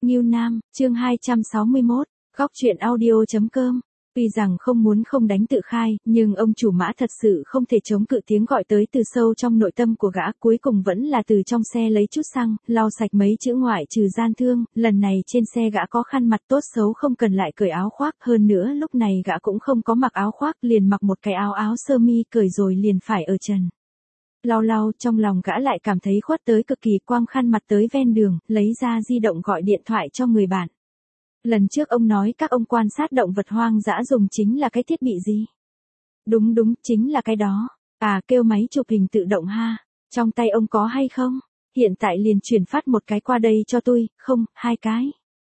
Ngưu Nam, chương 261, góc truyện audio.com. Tuy rằng không muốn không đánh tự khai, nhưng ông chủ mã thật sự không thể chống cự tiếng gọi tới từ sâu trong nội tâm của gã, cuối cùng vẫn là từ trong xe lấy chút xăng, lau sạch mấy chữ ngoại trừ gian thương, lần này trên xe gã có khăn mặt tốt xấu không cần lại cởi áo khoác, hơn nữa lúc này gã cũng không có mặc áo khoác, liền mặc một cái áo sơ mi cởi rồi liền phải ở trần. Lau trong lòng gã lại cảm thấy khuất tới cực kỳ, quăng khăn mặt tới ven đường, lấy ra di động gọi điện thoại cho người bạn. Lần trước ông nói các ông quan sát động vật hoang dã dùng chính là cái thiết bị gì? Đúng, chính là cái đó. À, kêu máy chụp hình tự động ha. Trong tay ông có hay không? Hiện tại liền chuyển phát một cái qua đây cho tôi, không, 2 cái.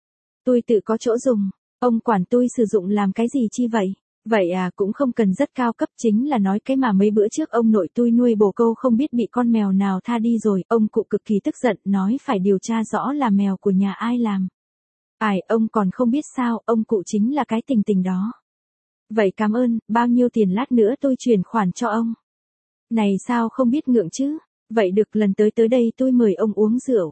Tôi tự có chỗ dùng, ông quản tôi sử dụng làm cái gì chi vậy? Vậy à, cũng không cần rất cao cấp, chính là nói cái mà mấy bữa trước ông nội tôi nuôi bồ câu không biết bị con mèo nào tha đi rồi, ông cụ cực kỳ tức giận, nói phải điều tra rõ là mèo của nhà ai làm. Ai, ông còn không biết sao, ông cụ chính là cái tình đó. Vậy cảm ơn, bao nhiêu tiền lát nữa tôi chuyển khoản cho ông. Này sao không biết ngượng chứ, vậy được, lần tới đây tôi mời ông uống rượu.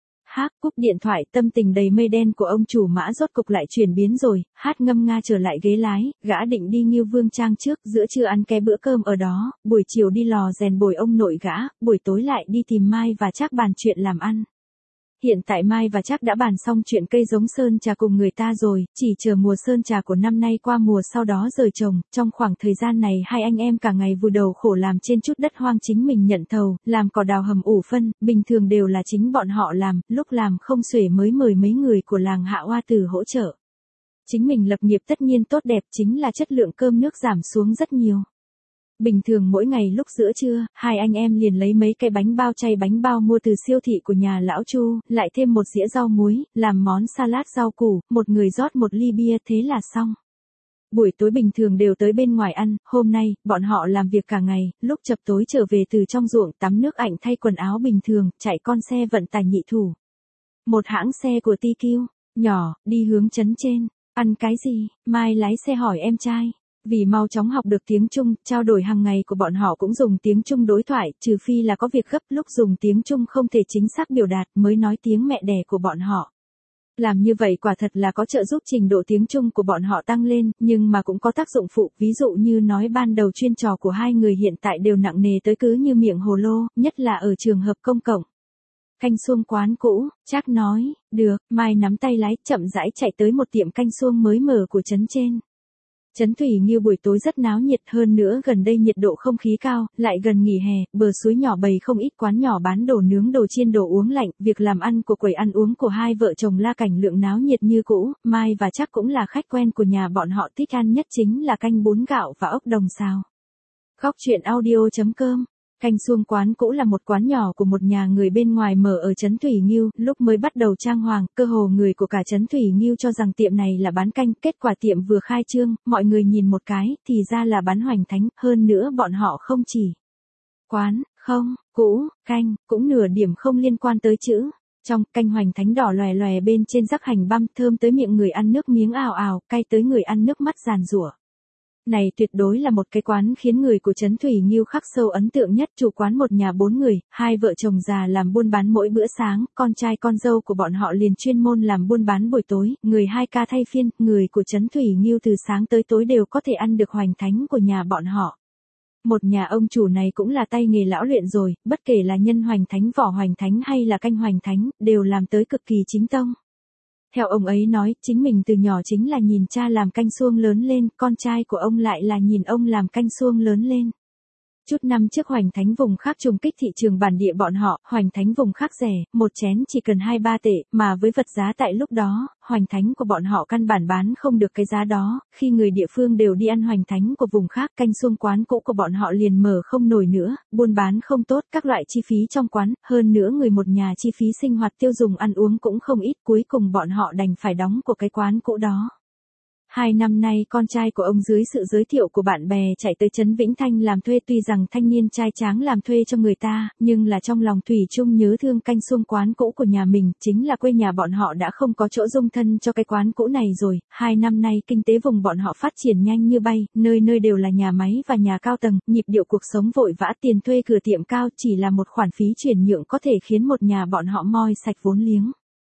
Cúp điện thoại, tâm tình đầy mây đen của ông chủ mã rốt cục lại chuyển biến rồi, ngâm nga trở lại ghế lái, gã định đi Ngưu Vương Trang trước, giữa trưa ăn cái bữa cơm ở đó, buổi chiều đi lò rèn bồi ông nội gã, buổi tối lại đi tìm Mai và Trác bàn chuyện làm ăn. Hiện tại Mai và Trác đã bàn xong chuyện cây giống sơn trà cùng người ta rồi, chỉ chờ mùa sơn trà của năm nay qua mùa sau đó rời trồng, trong khoảng thời gian này hai anh em cả ngày vùi đầu khổ làm trên chút đất hoang chính mình nhận thầu, làm cỏ đào hầm ủ phân, bình thường đều là chính bọn họ làm, lúc làm không xuể mới mời mấy người của làng Hạ Hoa Tử hỗ trợ. Chính mình lập nghiệp tất nhiên tốt đẹp, chính là chất lượng cơm nước giảm xuống rất nhiều. Bình thường mỗi ngày lúc giữa trưa, hai anh em liền lấy mấy cái bánh bao chay bánh bao mua từ siêu thị của nhà lão Chu, lại thêm một dĩa rau muối, làm món salad rau củ, một người rót một ly bia, thế là xong. Buổi tối bình thường đều tới bên ngoài ăn, hôm nay, bọn họ làm việc cả ngày, lúc chập tối trở về từ trong ruộng tắm nước ạnh thay quần áo bình thường, chạy con xe vận tải nhị thủ. Một hãng xe của TQ, nhỏ, đi hướng trấn trên, ăn cái gì, Mai lái xe hỏi em trai. Vì mau chóng học được tiếng Trung, trao đổi hàng ngày của bọn họ cũng dùng tiếng Trung đối thoại, trừ phi là có việc gấp, lúc dùng tiếng Trung không thể chính xác biểu đạt mới nói tiếng mẹ đẻ của bọn họ. Làm như vậy quả thật là có trợ giúp trình độ tiếng Trung của bọn họ tăng lên, nhưng mà cũng có tác dụng phụ, ví dụ như nói ban đầu chuyên trò của hai người hiện tại đều nặng nề tới cứ như miệng hồ lô, nhất là ở trường hợp công cộng. Canh suông quán cũ, Trác nói, được, Mai nắm tay lái, chậm rãi chạy tới một tiệm canh suông mới mở của trấn trên. Trấn Thủy Nghiêu buổi tối rất náo nhiệt, hơn nữa gần đây nhiệt độ không khí cao, lại gần nghỉ hè, bờ suối nhỏ bày không ít quán nhỏ bán đồ nướng đồ chiên đồ uống lạnh, việc làm ăn của quầy ăn uống của hai vợ chồng La Cảnh Lượng náo nhiệt như cũ, Mai và Trác cũng là khách quen của nhà bọn họ, thích ăn nhất chính là canh bún gạo và ốc đồng xào. Góc truyện audio.com. Canh suông quán cũ là một quán nhỏ của một nhà người bên ngoài mở ở trấn Thủy Nghiêu, lúc mới bắt đầu trang hoàng, cơ hồ người của cả trấn Thủy Nghiêu cho rằng tiệm này là bán canh, kết quả tiệm vừa khai trương, mọi người nhìn một cái, thì ra là bán hoành thánh, hơn nữa bọn họ không chỉ quán, không, cũ, canh, cũng nửa điểm không liên quan tới chữ. Trong canh hoành thánh đỏ lòe lòe bên trên rắc hành băm, thơm tới miệng người ăn nước miếng ào ào, cay tới người ăn nước mắt giàn giụa. Này tuyệt đối là một cái quán khiến người của trấn Thủy Nghiêu khắc sâu ấn tượng nhất, chủ quán một nhà 4 người, hai vợ chồng già làm buôn bán mỗi bữa sáng, con trai con dâu của bọn họ liền chuyên môn làm buôn bán buổi tối, người 2 ca thay phiên, người của trấn Thủy Nghiêu từ sáng tới tối đều có thể ăn được hoành thánh của nhà bọn họ. Một nhà ông chủ này cũng là tay nghề lão luyện rồi, bất kể là nhân hoành thánh, vỏ hoành thánh hay là canh hoành thánh, đều làm tới cực kỳ chính tông. Theo ông ấy nói, chính mình từ nhỏ chính là nhìn cha làm canh suông lớn lên, con trai của ông lại là nhìn ông làm canh suông lớn lên. Chút năm trước hoành thánh vùng khác trùng kích thị trường bản địa bọn họ, hoành thánh vùng khác rẻ, một chén chỉ cần 2-3 tệ, mà với vật giá tại lúc đó, hoành thánh của bọn họ căn bản bán không được cái giá đó, khi người địa phương đều đi ăn hoành thánh của vùng khác, canh suông quán cũ của bọn họ liền mở không nổi nữa, buôn bán không tốt, các loại chi phí trong quán, hơn nữa người một nhà chi phí sinh hoạt tiêu dùng ăn uống cũng không ít, cuối cùng bọn họ đành phải đóng của cái quán cũ đó. 2 năm nay con trai của ông dưới sự giới thiệu của bạn bè chạy tới trấn Vĩnh Thanh làm thuê, tuy rằng thanh niên trai tráng làm thuê cho người ta, nhưng là trong lòng thủy chung nhớ thương canh suông quán cũ của nhà mình, chính là quê nhà bọn họ đã không có chỗ dung thân cho cái quán cũ này rồi, 2 năm nay kinh tế vùng bọn họ phát triển nhanh như bay, nơi nơi đều là nhà máy và nhà cao tầng, nhịp điệu cuộc sống vội vã, tiền thuê cửa tiệm cao, chỉ là một khoản phí chuyển nhượng có thể khiến một nhà bọn họ moi sạch vốn liếng.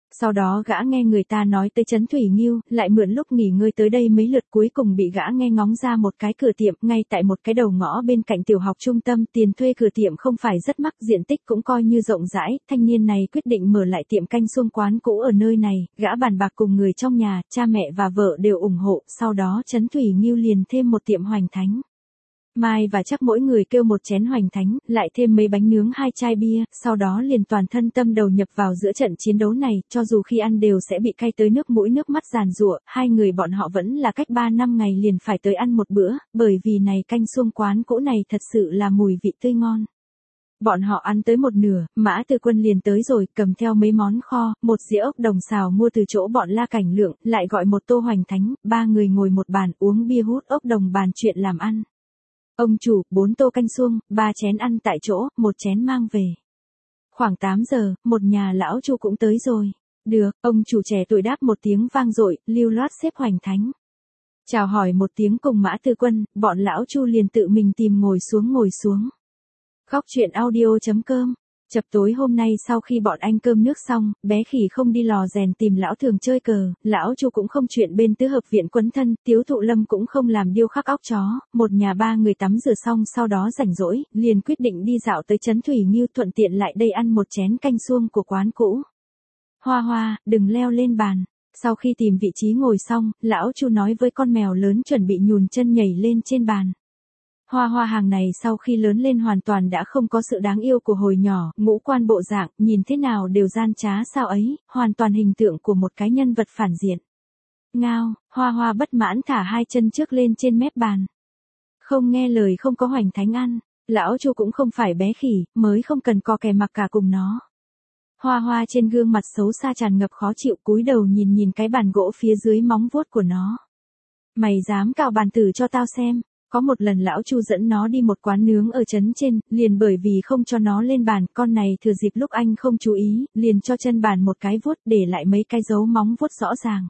Sau đó gã nghe người ta nói tới Trấn Thủy Nghiêu, lại mượn lúc nghỉ ngơi tới đây mấy lượt, cuối cùng bị gã nghe ngóng ra một cái cửa tiệm ngay tại một cái đầu ngõ bên cạnh tiểu học trung tâm. Tiền thuê cửa tiệm không phải rất mắc, diện tích cũng coi như rộng rãi. Thanh niên này quyết định mở lại tiệm canh suông quán cũ ở nơi này. Gã bàn bạc cùng người trong nhà, cha mẹ và vợ đều ủng hộ. Sau đó Trấn Thủy Nghiêu liền thêm một tiệm Hoành Thánh. Mai và chắc mỗi người kêu một chén Hoành Thánh, lại thêm mấy bánh nướng, 2 chai bia, sau đó liền toàn thân tâm đầu nhập vào giữa trận chiến đấu này, cho dù khi ăn đều sẽ bị cay tới nước mũi nước mắt giàn giụa. Hai người bọn họ vẫn là cách 3 năm ngày liền phải tới ăn một bữa, bởi vì này canh suông quán cũ này thật sự là mùi vị tươi ngon. Bọn họ ăn tới một nửa, Mã Tư Quân liền tới rồi, cầm theo mấy món kho, một dĩa ốc đồng xào mua từ chỗ bọn La Cảnh Lượng, lại gọi một tô Hoành Thánh, 3 người ngồi một bàn uống bia hút ốc đồng bàn chuyện làm ăn. Ông chủ, 4 tô canh suông, 3 chén ăn tại chỗ, 1 chén mang về. Khoảng 8 giờ, một nhà lão Chu cũng tới rồi. Được, ông chủ trẻ tuổi đáp một tiếng vang dội, lưu loát xếp Hoành Thánh. Chào hỏi một tiếng cùng Mã Tư Quân, bọn lão Chu liền tự mình tìm ngồi xuống. Góc truyện audio.com. Chập tối hôm nay sau khi bọn anh cơm nước xong, bé Khỉ không đi lò rèn tìm lão Thường chơi cờ, lão Chu cũng không chuyện bên tứ hợp viện quấn thân, Tiếu Thụ Lâm cũng không làm điêu khắc óc chó, một nhà 3 người tắm rửa xong sau đó rảnh rỗi, liền quyết định đi dạo tới Trấn Thủy Nghiêu, thuận tiện lại đây ăn một chén canh suông của quán cũ. Hoa Hoa, đừng leo lên bàn. Sau khi tìm vị trí ngồi xong, lão Chu nói với con mèo lớn chuẩn bị nhùn chân nhảy lên trên bàn. Hoa Hoa hàng này sau khi lớn lên hoàn toàn đã không có sự đáng yêu của hồi nhỏ, ngũ quan bộ dạng, nhìn thế nào đều gian trá sao ấy, hoàn toàn hình tượng của một cái nhân vật phản diện. Ngao, Hoa Hoa bất mãn thả 2 chân trước lên trên mép bàn. Không nghe lời, không có Hoành Thánh ăn, lão Chu cũng không phải bé Khỉ, mới không cần co kè mặc cả cùng nó. Hoa Hoa trên gương mặt xấu xa tràn ngập khó chịu, cúi đầu nhìn cái bàn gỗ phía dưới móng vuốt của nó. Mày dám cào bàn tử cho tao xem. Có một lần lão Chu dẫn nó đi một quán nướng ở trấn trên, liền bởi vì không cho nó lên bàn, con này thừa dịp lúc anh không chú ý, liền cho chân bàn một cái vuốt, để lại mấy cái dấu móng vuốt rõ ràng.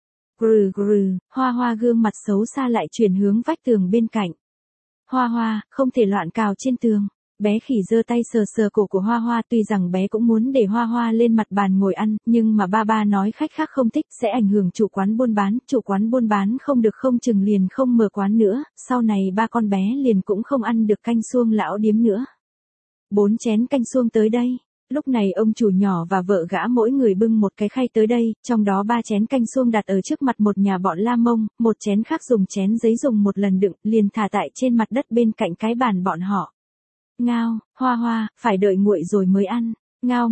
Grừ, Hoa Hoa gương mặt xấu xa lại chuyển hướng vách tường bên cạnh. Hoa Hoa, không thể loạn cào trên tường. Bé Khỉ giơ tay sờ cổ của Hoa Hoa, tuy rằng bé cũng muốn để Hoa Hoa lên mặt bàn ngồi ăn, nhưng mà ba nói khách khác không thích, sẽ ảnh hưởng chủ quán buôn bán không được, không chừng liền không mở quán nữa, sau này 3 con bé liền cũng không ăn được canh suông lão điếm nữa. 4 chén canh suông tới đây. Lúc này ông chủ nhỏ và vợ gã mỗi người bưng một cái khay tới đây, trong đó 3 chén canh suông đặt ở trước mặt một nhà bọn La Mông, một chén khác dùng chén giấy dùng một lần đựng, liền thả tại trên mặt đất bên cạnh cái bàn bọn họ. Ngao, Hoa Hoa, phải đợi nguội rồi mới ăn. Ngao,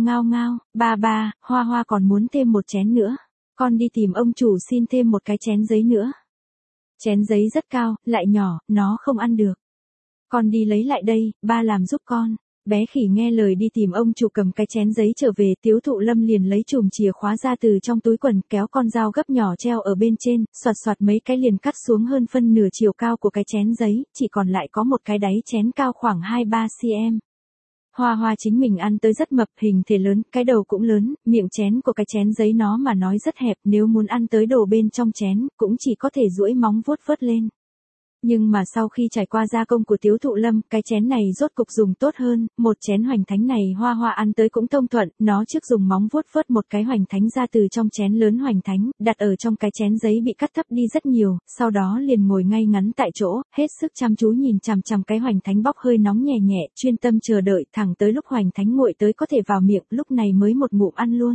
ba, Hoa Hoa còn muốn thêm một chén nữa. Con đi tìm ông chủ xin thêm một cái chén giấy nữa. Chén giấy rất cao, lại nhỏ, nó không ăn được. Con đi lấy lại đây, ba làm giúp con. Bé Khỉ nghe lời đi tìm ông chủ cầm cái chén giấy trở về, Tiếu Thụ Lâm liền lấy chùm chìa khóa ra từ trong túi quần, kéo con dao gấp nhỏ treo ở bên trên, xoạt mấy cái liền cắt xuống hơn phân nửa chiều cao của cái chén giấy, chỉ còn lại có một cái đáy chén cao khoảng 2-3 cm. Hoa Hoa chính mình ăn tới rất mập, hình thể lớn, cái đầu cũng lớn, miệng chén của cái chén giấy nó mà nói rất hẹp, nếu muốn ăn tới đồ bên trong chén, cũng chỉ có thể duỗi móng vuốt vớt lên. Nhưng mà sau khi trải qua gia công của Tiếu Thụ Lâm, cái chén này rốt cục dùng tốt hơn, một chén Hoành Thánh này Hoa Hoa ăn tới cũng thông thuận, nó trước dùng móng vuốt vớt một cái Hoành Thánh ra từ trong chén lớn Hoành Thánh, đặt ở trong cái chén giấy bị cắt thấp đi rất nhiều, sau đó liền ngồi ngay ngắn tại chỗ, hết sức chăm chú nhìn chằm cái Hoành Thánh bốc hơi nóng nhẹ, chuyên tâm chờ đợi, thẳng tới lúc Hoành Thánh nguội tới có thể vào miệng, lúc này mới một ngụm ăn luôn.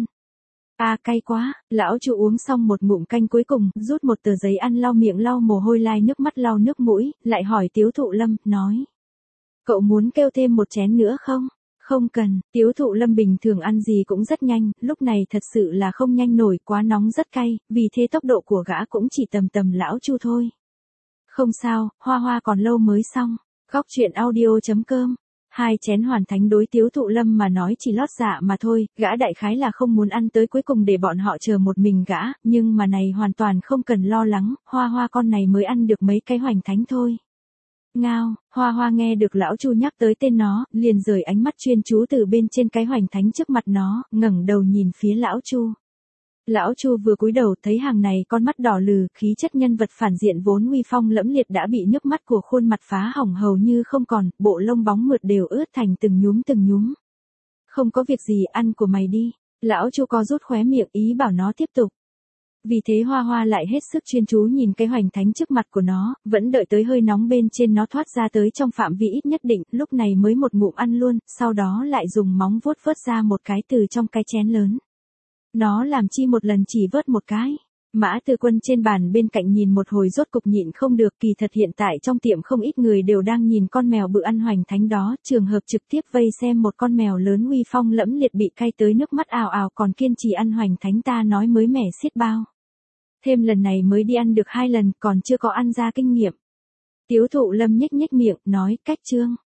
Cay quá, lão Chu uống xong một ngụm canh cuối cùng, rút một tờ giấy ăn lau miệng lau mồ hôi lai nước mắt lau nước mũi, lại hỏi Tiếu Thụ Lâm, nói. Cậu muốn kêu thêm một chén nữa không? Không cần, Tiếu Thụ Lâm bình thường ăn gì cũng rất nhanh, lúc này thật sự là không nhanh nổi, quá nóng rất cay, vì thế tốc độ của gã cũng chỉ tầm lão Chu thôi. Không sao, Hoa Hoa còn lâu mới xong. Góc truyện audio.com. 2 chén Hoàn Thánh đối Tiếu Thụ Lâm mà nói chỉ lót dạ mà thôi, gã đại khái là không muốn ăn tới cuối cùng để bọn họ chờ một mình gã, nhưng mà này hoàn toàn không cần lo lắng, Hoa Hoa con này mới ăn được mấy cái Hoành Thánh thôi. Ngao, Hoa Hoa nghe được lão Chu nhắc tới tên nó, liền rời ánh mắt chuyên chú từ bên trên cái Hoành Thánh trước mặt nó, ngẩng đầu nhìn phía lão Chu. Lão Chu vừa cúi đầu thấy hàng này con mắt đỏ lừ, khí chất nhân vật phản diện vốn uy phong lẫm liệt đã bị nước mắt của khuôn mặt phá hỏng hầu như không còn, bộ lông bóng mượt đều ướt thành từng nhúm. Không có việc gì, ăn của mày đi. Lão Chu co rút khóe miệng ý bảo nó tiếp tục. Vì thế Hoa Hoa lại hết sức chuyên chú nhìn cái hoành thánh trước mặt của nó, vẫn đợi tới hơi nóng bên trên nó thoát ra tới trong phạm vi ít nhất định, lúc này mới một ngụm ăn luôn, sau đó lại dùng móng vuốt vớt ra một cái từ trong cái chén lớn. Nó làm chi một lần chỉ vớt một cái. Mã Tư Quân trên bàn bên cạnh nhìn một hồi rốt cục nhịn không được, kỳ thật hiện tại trong tiệm không ít người đều đang nhìn con mèo bự ăn hoành thánh đó, trường hợp trực tiếp vây xem một con mèo lớn uy phong lẫm liệt bị cay tới nước mắt ào ào còn kiên trì ăn hoành thánh ta nói mới mẻ xiết bao. Thêm lần này mới đi ăn được 2 lần còn chưa có ăn ra kinh nghiệm. Tiếu Thụ Lâm nhếch nhếch miệng, nói cách trương.